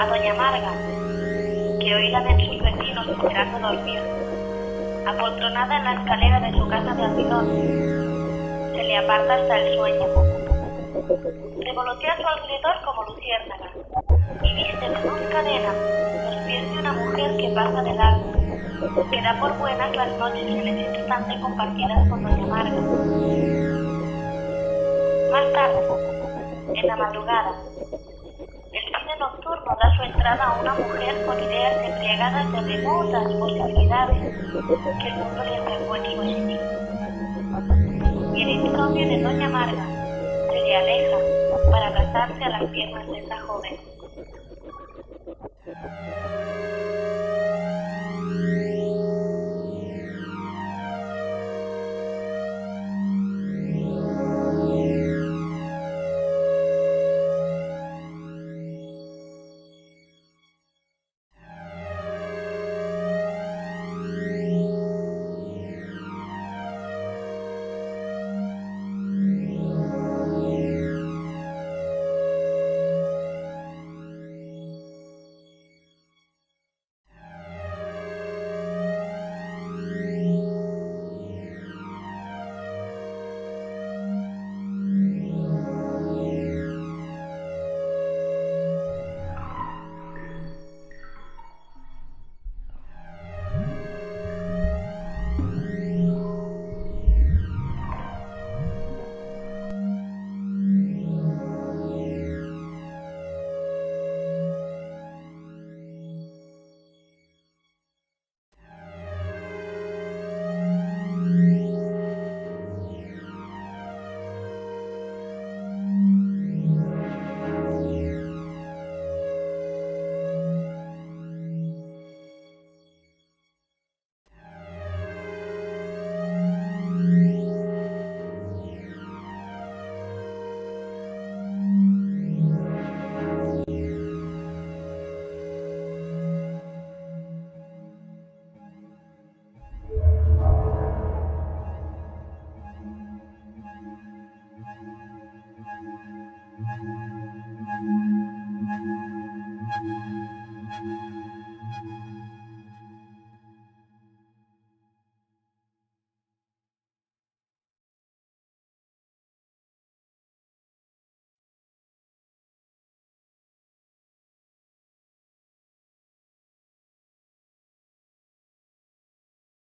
a doña Marga, que hoy la ven sus vecinos esperando dormir, apoltronada en la escalera de su casa de almidón. Se le aparta hasta el sueño. Revolotea a su alrededor como luciérnaga y viste de dos cadenas los pies de una mujer que pasa de largo, que da por buenas las noches en ese instante compartidas con doña Marga. Más tarde, en la madrugada, el cine nocturno da su entrada a una mujer con ideas embriagadas de remotas posibilidades que el mundo le entregó en su espíritu. Y el insomnio de doña Marga se le aleja para abrazarse a las piernas de esa joven.